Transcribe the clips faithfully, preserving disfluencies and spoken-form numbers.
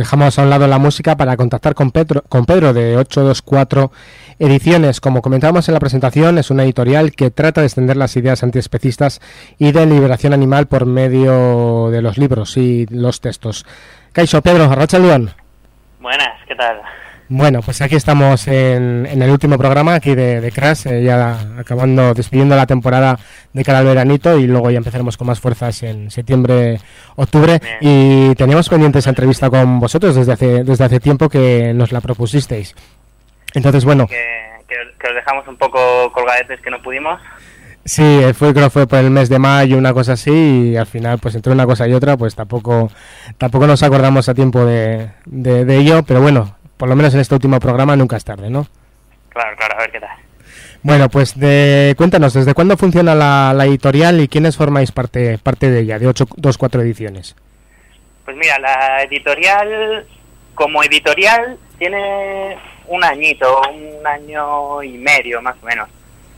dejamos a un lado la música para contactar con Pedro, con Pedro de ocho dos cuatro Ediciones. Como comentábamos en la presentación, es una editorial que trata de extender las ideas antiespecistas y de liberación animal por medio de los libros y los textos. Kaixo, Pedro, arratsaldeon. Buenas, ¿qué tal? Bueno, pues aquí estamos en, en el último programa aquí de, de Crash, eh, ya acabando, despidiendo la temporada de cara al veranito y luego ya empezaremos con más fuerzas en septiembre, octubre. Bien. Y teníamos pendiente esa entrevista con vosotros desde hace desde hace tiempo que nos la propusisteis. Entonces, bueno... Que, que, que os dejamos un poco colgadetes que no pudimos. Sí, fue, creo que fue por el mes de mayo, una cosa así, y al final, pues entre una cosa y otra, pues tampoco tampoco nos acordamos a tiempo de, de, de ello, pero bueno, por lo menos en este último programa nunca es tarde, ¿no? Claro, claro, a ver qué tal. Bueno, pues de, cuéntanos, ¿desde cuándo funciona la, la editorial y quiénes formáis parte parte de ella, de ocho dos cuatro Ediciones? Pues mira, la editorial, como editorial, tiene un añito, un año y medio más o menos.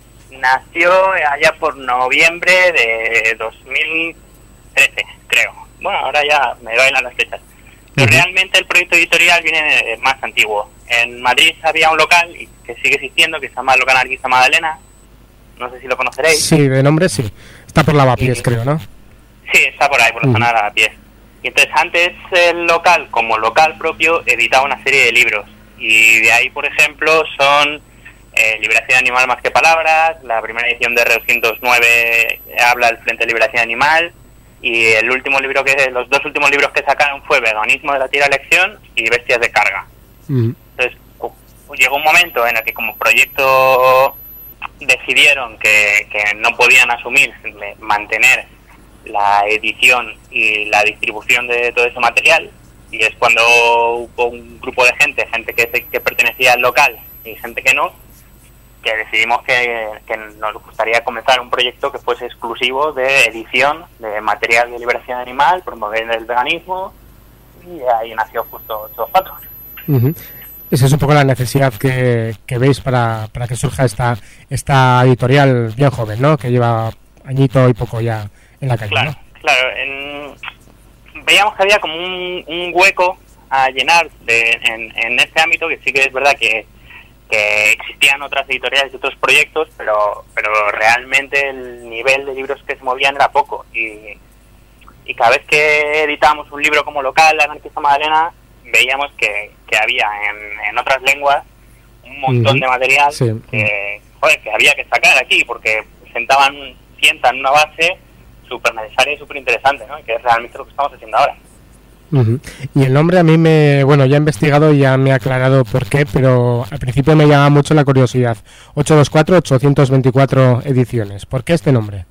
Nació allá por noviembre de dos mil trece, creo. Bueno, ahora ya me bailan las fechas. Pero uh-huh. realmente el proyecto editorial viene más antiguo. En Madrid había un local y que sigue existiendo, que se llama Local Anarquista Magdalena. No sé si lo conoceréis. Sí, de nombre sí. Está por Lavapiés, y, creo, ¿no? Sí, está por ahí, por la uh-huh. zona de Lavapiés. Y entonces antes el local, como local propio, editaba una serie de libros. Y de ahí, por ejemplo, son eh, Liberación Animal más que palabras, la primera edición de R doscientos nueve habla del Frente de Liberación Animal, y el último libro que los dos últimos libros que sacaron fue Veganismo de la tira elección y Bestias de carga. Uh-huh. Entonces, llegó un momento en el que como proyecto decidieron que, que no podían asumir mantener la edición y la distribución de todo ese material, y es cuando hubo un grupo de gente, gente que, que pertenecía al local y gente que no, que decidimos que, que nos gustaría comenzar un proyecto que fuese exclusivo de edición de material de liberación animal, promover el veganismo, y ahí nació justo ocho dos cuatro. Uh-huh. Esa es un poco la necesidad que, que veis para, para que surja esta esta editorial bien joven, ¿no? Que lleva añito y poco ya en la calle, claro, ¿no? Claro, en... veíamos que había como un, un hueco a llenar de, en, en este ámbito, que sí que es verdad que, que existían otras editoriales y otros proyectos, pero pero realmente el nivel de libros que se movían era poco, y, y cada vez que editábamos un libro como local, La Anarquista Magdalena, veíamos que, que había en, en otras lenguas un montón uh-huh. de material sí. que, joder, que había que sacar aquí, porque sentaban, sientan una base súper necesaria y súper interesante, ¿no? Que es realmente lo que estamos haciendo ahora. Uh-huh. Y el nombre a mí me, bueno, ya he investigado y ya me ha aclarado por qué, pero al principio me llama mucho la curiosidad. ocho dos cuatro, ochocientos veinticuatro Ediciones. ¿Por qué este nombre?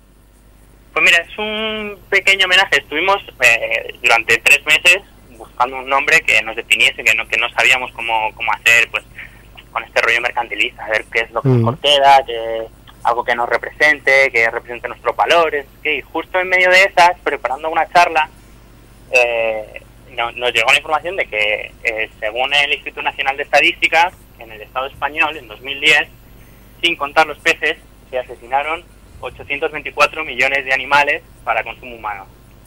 Pues mira, es un pequeño homenaje. Estuvimos eh, durante tres meses buscando un nombre que nos definiese, que no que no sabíamos cómo, cómo hacer, pues, con este rollo mercantilista, a ver qué es lo que uh-huh. mejor queda, que algo que nos represente, que represente nuestros valores. Y justo en medio de esas, preparando una charla, eh, no, nos llegó la información de que, eh, según el Instituto Nacional de Estadística, en el Estado español, en dos mil diez, sin contar los peces, se asesinaron ochocientos veinticuatro millones de animales para consumo humano.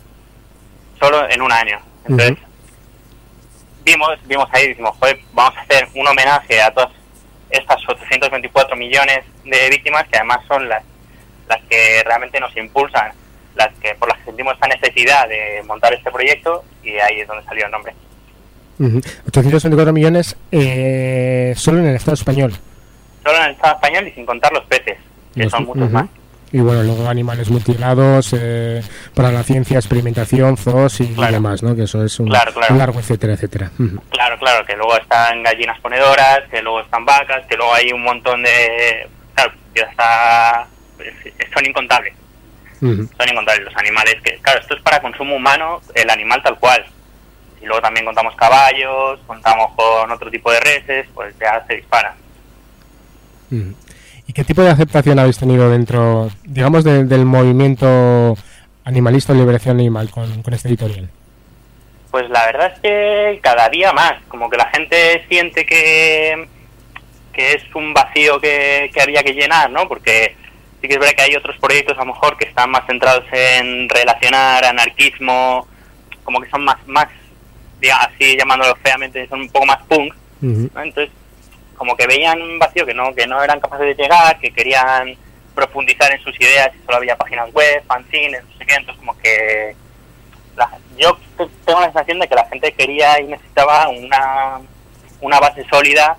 Solo en un año. Entonces, uh-huh. vimos, vimos ahí, decimos, joder, vamos a hacer un homenaje a todas estas ochocientos veinticuatro millones de víctimas, que además son las las que realmente nos impulsan, las que por las que sentimos esta necesidad de montar este proyecto, y ahí es donde salió el nombre. Uh-huh. ochocientos veinticuatro millones eh, solo en el Estado español. Solo en el Estado español y sin contar los peces, que los, son muchos uh-huh. más. Y bueno, luego animales mutilados, eh, para la ciencia, experimentación, zoos y, claro. y demás, ¿no? Que eso es un, claro, claro. un largo etcétera, etcétera. Uh-huh. Claro, claro, que luego están gallinas ponedoras, que luego están vacas, que luego hay un montón de... Claro, que hasta... son incontables. Uh-huh. Son incontables los animales que... Claro, esto es para consumo humano, el animal tal cual. Y luego también contamos caballos, contamos con otro tipo de reses, pues ya se disparan. Uh-huh. ¿Y qué tipo de aceptación habéis tenido dentro, digamos, de, del movimiento animalista de liberación animal con, con este editorial? Pues la verdad es que cada día más, como que la gente siente que, que es un vacío que, que había que llenar, ¿no? Porque sí que es verdad que hay otros proyectos a lo mejor que están más centrados en relacionar anarquismo, como que son más, más diga, así llamándolo feamente, son un poco más punk, uh-huh. ¿no? Entonces, como que veían un vacío que no que no eran capaces de llegar, que querían profundizar en sus ideas y solo había páginas web, fanzines, no sé qué, entonces como que la, yo tengo la sensación de que la gente quería y necesitaba una, una base sólida,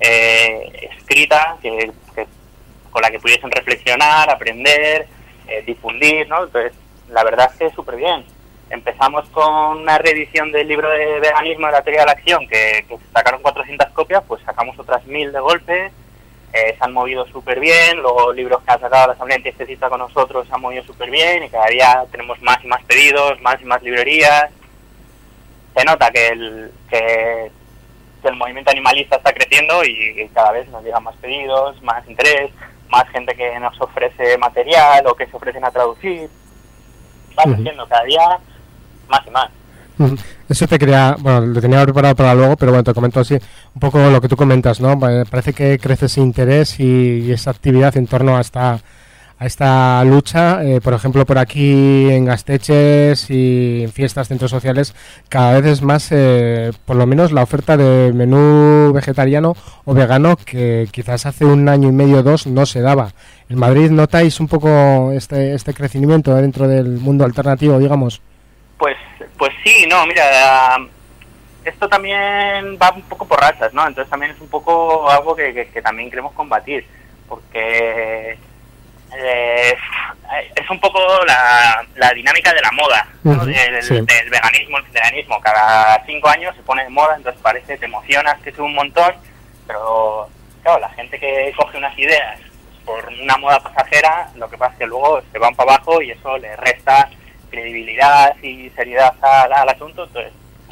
eh, escrita, que, que con la que pudiesen reflexionar, aprender, eh, difundir, ¿no? Entonces, la verdad es que súper bien. Empezamos con una reedición del libro de veganismo de la teoría de la acción, que, que sacaron cuatrocientas copias, pues sacamos otras mil de golpe, eh, se han movido súper bien, luego libros que ha sacado la Asamblea Antiestetista con nosotros se han movido súper bien, y cada día tenemos más y más pedidos, más y más librerías. Se nota que el, que, que el movimiento animalista está creciendo y, y cada vez nos llegan más pedidos, más interés, más gente que nos ofrece material o que se ofrecen a traducir. Va creciendo uh-huh. cada día más y más. Eso te quería, bueno, lo tenía preparado para luego, pero bueno, te comento así un poco lo que tú comentas, ¿no? Parece que crece ese interés y, y esa actividad en torno a esta, a esta lucha. Eh, por ejemplo, por aquí en Gasteches y en fiestas, centros sociales, cada vez es más, eh, por lo menos la oferta de menú vegetariano o vegano que quizás hace un año y medio o dos no se daba. ¿En Madrid notáis un poco este, este crecimiento dentro del mundo alternativo, digamos? Pues pues sí, no, mira, esto también va un poco por rachas, ¿no? Entonces también es un poco algo que, que, que también queremos combatir, porque eh, es un poco la, la dinámica de la moda, ¿no? Uh-huh, del, sí. del veganismo, el vegetarianismo. Cada cinco años se pone de moda, entonces parece, te emocionas, que es un montón, pero claro, la gente que coge unas ideas por una moda pasajera, lo que pasa es que luego se van para abajo y eso le resta credibilidad y seriedad al, al asunto. Entonces,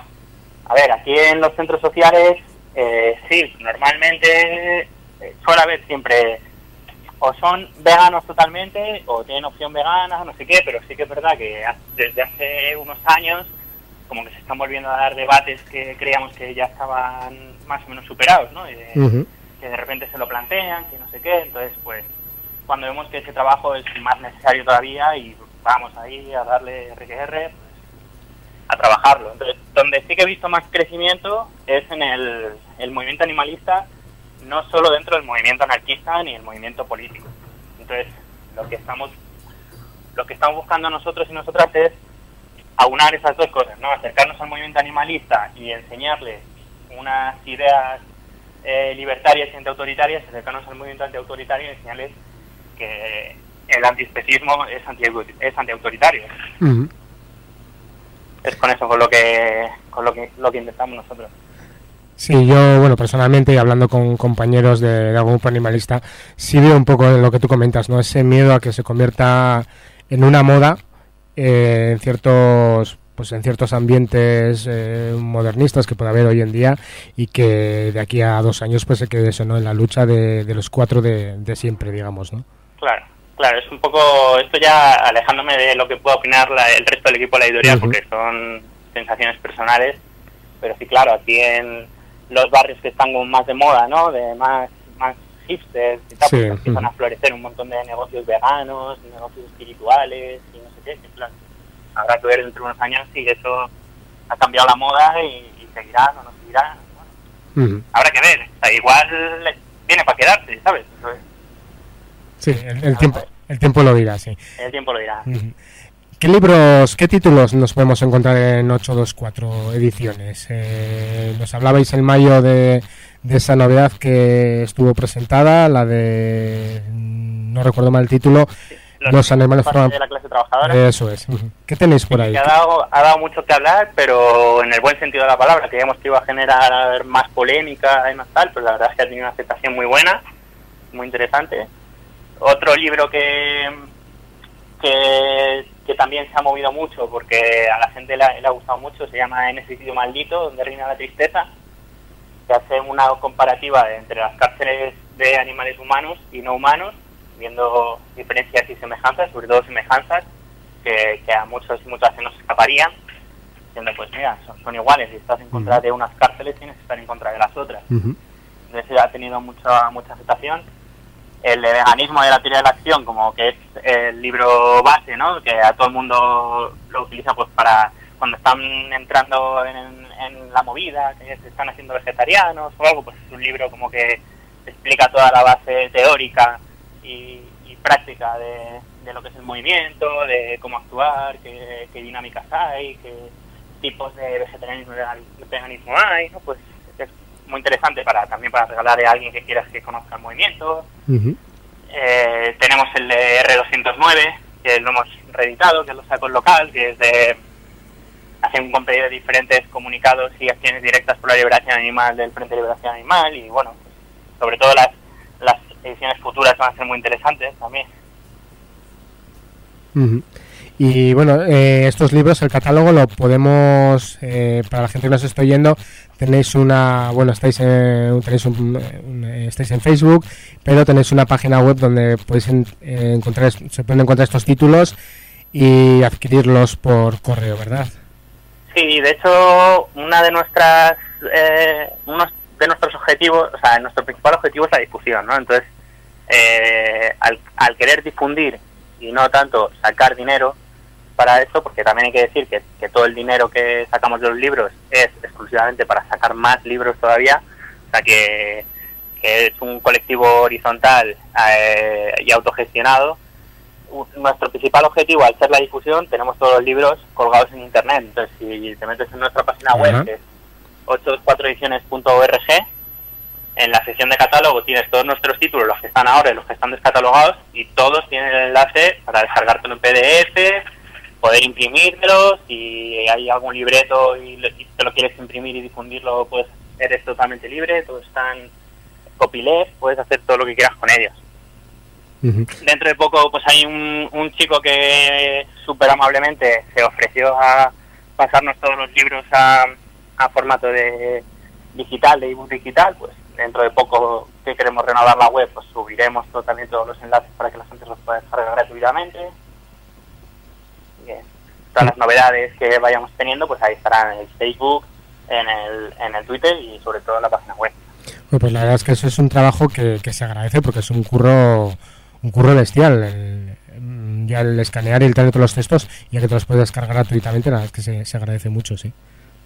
a ver, aquí en los centros sociales, eh, sí, normalmente eh, suele haber siempre, o son veganos totalmente, o tienen opción vegana, no sé qué, pero sí que es verdad que desde hace unos años, como que se están volviendo a dar debates que creíamos que ya estaban más o menos superados, ¿no? Y de, uh-huh. que de repente se lo plantean, que no sé qué, entonces, pues, cuando vemos que ese trabajo es más necesario todavía y vamos ahí a darle R que R, pues, a trabajarlo. Entonces, donde sí que he visto más crecimiento es en el, el movimiento animalista, no solo dentro del movimiento anarquista ni el movimiento político. Entonces, lo que estamos lo que estamos buscando nosotros y nosotras es aunar esas dos cosas, ¿no? Acercarnos al movimiento animalista y enseñarles unas ideas eh, libertarias y antiautoritarias, acercarnos al movimiento antiautoritario y enseñarles que el antiespecismo es anti es antiautoritario. Uh-huh. Es con eso con lo que con lo que lo que intentamos nosotros. Sí, yo, bueno, personalmente y hablando con compañeros de, de algún grupo animalista, sí veo un poco lo que tú comentas, ¿no? Ese miedo a que se convierta en una moda eh, en ciertos pues en ciertos ambientes eh, modernistas que puede haber hoy en día, y que de aquí a dos años pues se quede eso, ¿no? En la lucha de, de los cuatro de, de siempre, digamos, ¿no? Claro. Claro, es un poco, esto ya alejándome de lo que pueda opinar la, el resto del equipo de la editorial, uh-huh. porque son sensaciones personales, pero sí, claro, aquí en los barrios que están como más de moda, ¿no? De más, más hipsters y tal, sí, pues empiezan uh-huh. a florecer un montón de negocios veganos, negocios espirituales y no sé qué, que plan, habrá que ver dentro de unos años si eso ha cambiado la moda y, y seguirá o no seguirá. Bueno, uh-huh. habrá que ver, o sea, igual viene para quedarse, ¿sabes? Eso es. Sí, el, el tiempo el tiempo lo dirá, sí. El tiempo lo dirá. ¿Qué libros, qué títulos nos podemos encontrar en ochocientos veinticuatro ediciones? Eh, nos hablabais en mayo de, de esa novedad que estuvo presentada, la de, no recuerdo mal el título, sí, los, los animales forman de la clase trabajadora. Eso es. ¿Qué tenéis por ahí? Sí, ha dado, ha dado mucho que hablar, pero en el buen sentido de la palabra. Creíamos que iba a generar más polémica y más tal, pero la verdad es que ha tenido una aceptación muy buena, muy interesante. Otro libro que, que que también se ha movido mucho porque a la gente le ha, le ha gustado mucho, se llama En ese sitio maldito, donde reina la tristeza, que hace una comparativa entre las cárceles de animales humanos y no humanos, viendo diferencias y semejanzas, sobre todo semejanzas, que, que a muchos y muchas se nos escaparían, diciendo, pues mira, son, son iguales, si estás en contra uh-huh. de unas cárceles tienes que estar en contra de las otras. Uh-huh. Entonces ha tenido mucha mucha aceptación. El de veganismo de la teoría de la acción, como que es el libro base, ¿no? Que a todo el mundo lo utiliza pues para cuando están entrando en, en la movida, que se están haciendo vegetarianos o algo, pues es un libro como que explica toda la base teórica y, y práctica de, de lo que es el movimiento, de cómo actuar, qué, qué dinámicas hay, qué tipos de vegetarianismo y veganismo hay, ¿no? Pues es muy interesante para también para regalarle a alguien que quiera que conozca el movimiento. Uh-huh. Eh, tenemos el de erre doscientos nueve, que lo hemos reeditado, que lo saco en local, que es de hacer un compendio de diferentes comunicados y acciones directas por la liberación animal del Frente de Liberación Animal, y bueno, pues, sobre todo las, las ediciones futuras van a ser muy interesantes también. Uh-huh. Y bueno, eh, estos libros, el catálogo lo podemos, eh, para la gente que nos está oyendo, tenéis una, bueno, estáis en, tenéis un, un, estáis en Facebook, pero tenéis una página web donde podéis en, eh, encontrar, se pueden encontrar estos títulos y adquirirlos por correo, ¿verdad? Sí, de hecho, una de nuestras, eh, unos de nuestros objetivos, o sea, nuestro principal objetivo es la difusión, ¿no? Entonces, eh, al, al querer difundir y no tanto sacar dinero para esto, porque también hay que decir que, que todo el dinero que sacamos de los libros es exclusivamente para sacar más libros todavía, o sea que, que es un colectivo horizontal eh, y autogestionado. Nuestro principal objetivo, al ser la difusión, tenemos todos los libros colgados en internet. Entonces, si te metes en nuestra página uh-huh. web, que es ochocientos veinticuatro ediciones punto org, en la sección de catálogo tienes todos nuestros títulos, los que están ahora y los que están descatalogados, y todos tienen el enlace para descargártelo en P D F, poder imprimírtelos, si hay algún libreto y te lo quieres imprimir y difundirlo, pues eres totalmente libre, todos están copyleft, puedes hacer todo lo que quieras con ellos. Uh-huh. Dentro de poco pues hay un, un chico que súper amablemente se ofreció a pasarnos todos los libros a, a formato de digital, de ebook digital. Pues dentro de poco, que queremos renovar la web, pues subiremos todo, también todos los enlaces para que la gente los pueda descargar gratuitamente. Bien. Todas las novedades que vayamos teniendo, pues ahí estarán en el Facebook, en el, en el Twitter y sobre todo en la página web. Bueno, pues la verdad es que eso es un trabajo que, que se agradece, porque es un curro un curro bestial. El, ya el escanear y el tener todos los textos, ya que te los puedes descargar gratuitamente, la verdad es que se, se agradece mucho, sí.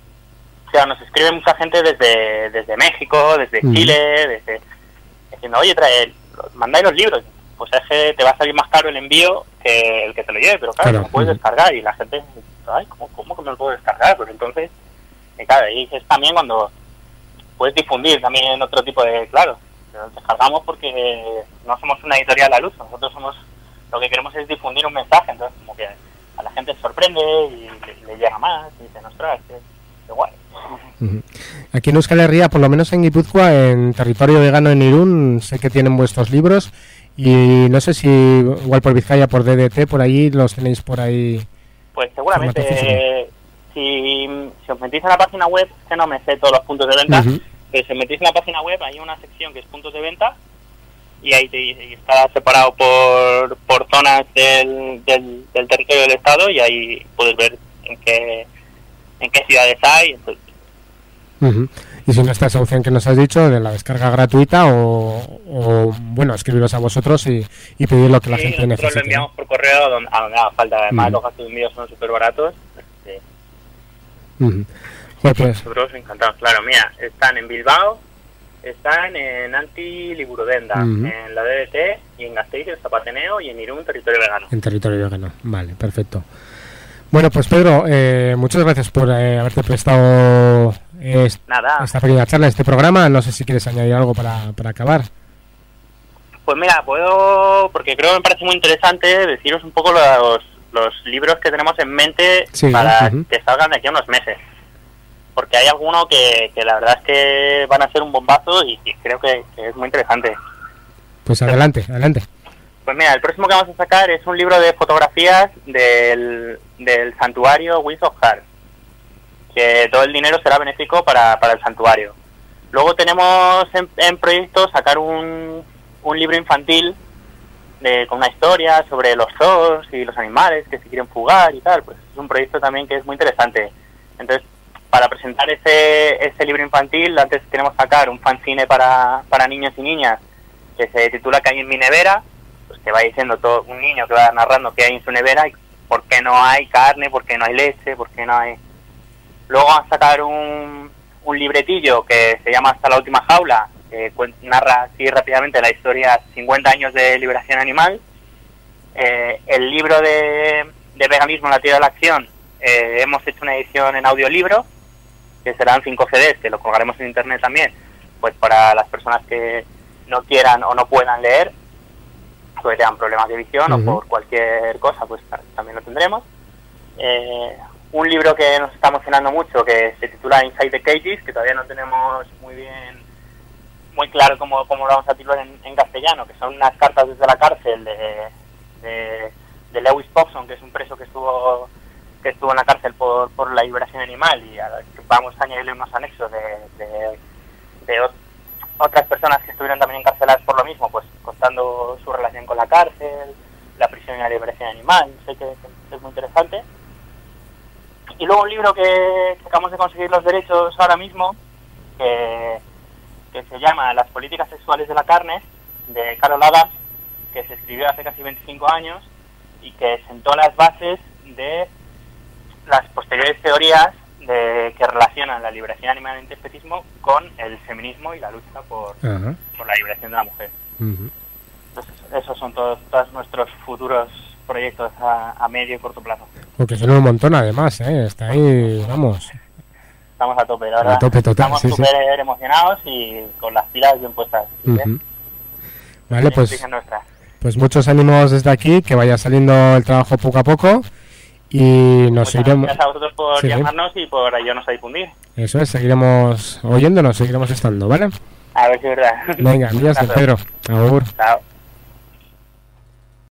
O sea, nos escribe mucha gente desde desde México, desde mm. Chile, desde diciendo, oye, trae, mandáis los libros. Pues es que te va a salir más caro el envío que el que te lo lleve, pero claro, claro. lo puedes mm. descargar. Y la gente dice, ay, ¿cómo, cómo que me lo puedo descargar? Pues entonces, y claro, y es también cuando puedes difundir también otro tipo de, claro, lo descargamos porque no somos una editorial a luz, nosotros somos, lo que queremos es difundir un mensaje, entonces como que a la gente se sorprende y le, le llega más y dice, ostras, qué, qué guay. Uh-huh. Aquí en Euskal Herria, por lo menos en Guipúzcoa, en territorio vegano en Irún, sé que tienen vuestros libros y no sé si igual por Vizcaya, por D D T, por allí los tenéis por ahí. Pues seguramente, eh, si, si os metís en la página web, que no me sé todos los puntos de venta, uh-huh. pero si os metís en la página web hay una sección que es puntos de venta y ahí te, y está separado por, por zonas del, del, del territorio del estado y ahí puedes ver en qué en qué ciudades hay. Entonces. Uh-huh. Y si no está esa opción que nos has dicho de la descarga gratuita o, o bueno, escribiros a vosotros y, y pedir lo que sí, la gente necesite. Nosotros lo enviamos por correo a donde, a donde haga falta. Además, uh-huh. los gastos de envío son súper baratos. Sí. Uh-huh. Bueno, pues. Nosotros encantados. Claro, mira, están en Bilbao, están en Anti Liburudenda, uh-huh. en la D D T y en Gasteiz, en Zapateneo y en Irún, territorio vegano. En territorio vegano, vale, perfecto. Bueno, pues Pedro, eh, muchas gracias por eh, haberte prestado eh, Nada. esta pequeña charla, este programa. No sé si quieres añadir algo para, para acabar. Pues mira, puedo, porque creo que me parece muy interesante deciros un poco los, los libros que tenemos en mente sí, para uh-huh. que salgan de aquí a unos meses. Porque hay alguno que, que la verdad es que van a ser un bombazo y, y creo que, que es muy interesante. Pues adelante, adelante. Pues mira, el próximo que vamos a sacar es un libro de fotografías del, del santuario Wings of Heart, que todo el dinero será benéfico para, para el santuario. Luego tenemos en, en proyecto sacar un, un libro infantil de, con una historia sobre los zoos y los animales que se quieren fugar y tal. Pues es un proyecto también que es muy interesante. Entonces, para presentar ese, ese libro infantil, antes queremos sacar un fanzine para, para niños y niñas que se titula Que hay en mi nevera, pues que va diciendo todo un niño que va narrando qué hay en su nevera y, por qué no hay carne, por qué no hay leche, por qué no hay... Luego van a sacar un, un libretillo que se llama Hasta la última jaula, que narra así rápidamente la historia cincuenta años de liberación animal. Eh, el libro de, de veganismo en la teoría de la acción, eh, hemos hecho una edición en audiolibro, que serán cinco C Ds, que lo colgaremos en internet también, pues para las personas que no quieran o no puedan leer, porque tengan problemas de visión, uh-huh, o por cualquier cosa, pues también lo tendremos. Eh, un libro que nos está emocionando mucho, que se titula Inside the Cages, que todavía no tenemos muy bien, muy claro cómo, cómo lo vamos a titular en, en castellano, que son unas cartas desde la cárcel de, de, de Lewis Popson, que es un preso que estuvo que estuvo en la cárcel por, por la liberación animal, y a, que vamos a añadirle unos anexos de, de, de ot- otras personas que estuvieron también encarceladas por lo mismo, pues contando su relación con la cárcel, la prisión y la liberación animal. Sé que, que es muy interesante. Y luego un libro que, que acabamos de conseguir los derechos ahora mismo, que, que se llama Las políticas sexuales de la carne, de Carol Adams, que se escribió hace casi veinticinco años y que sentó las bases de las posteriores teorías de que relacionan la liberación animal y el antiespecismo con el feminismo y la lucha por, uh-huh, por la liberación de la mujer. Uh-huh. Entonces, esos son todos, todos nuestros futuros proyectos a, a medio y corto plazo. Porque son un montón además, ¿eh? Está ahí, vamos. Estamos a tope, la verdad. A tope total, estamos sí, súper sí. emocionados y con las pilas bien puestas. Uh-huh. Vale, pues, pues muchos ánimos desde aquí, que vaya saliendo el trabajo poco a poco. Y nos Muchas iremos. Gracias a vosotros por sí, llamarnos y por ayudarnos a difundir. Eso es, seguiremos oyéndonos, seguiremos estando, ¿vale? A ver si es verdad. Venga, envías, Pedro. Agur. Chao.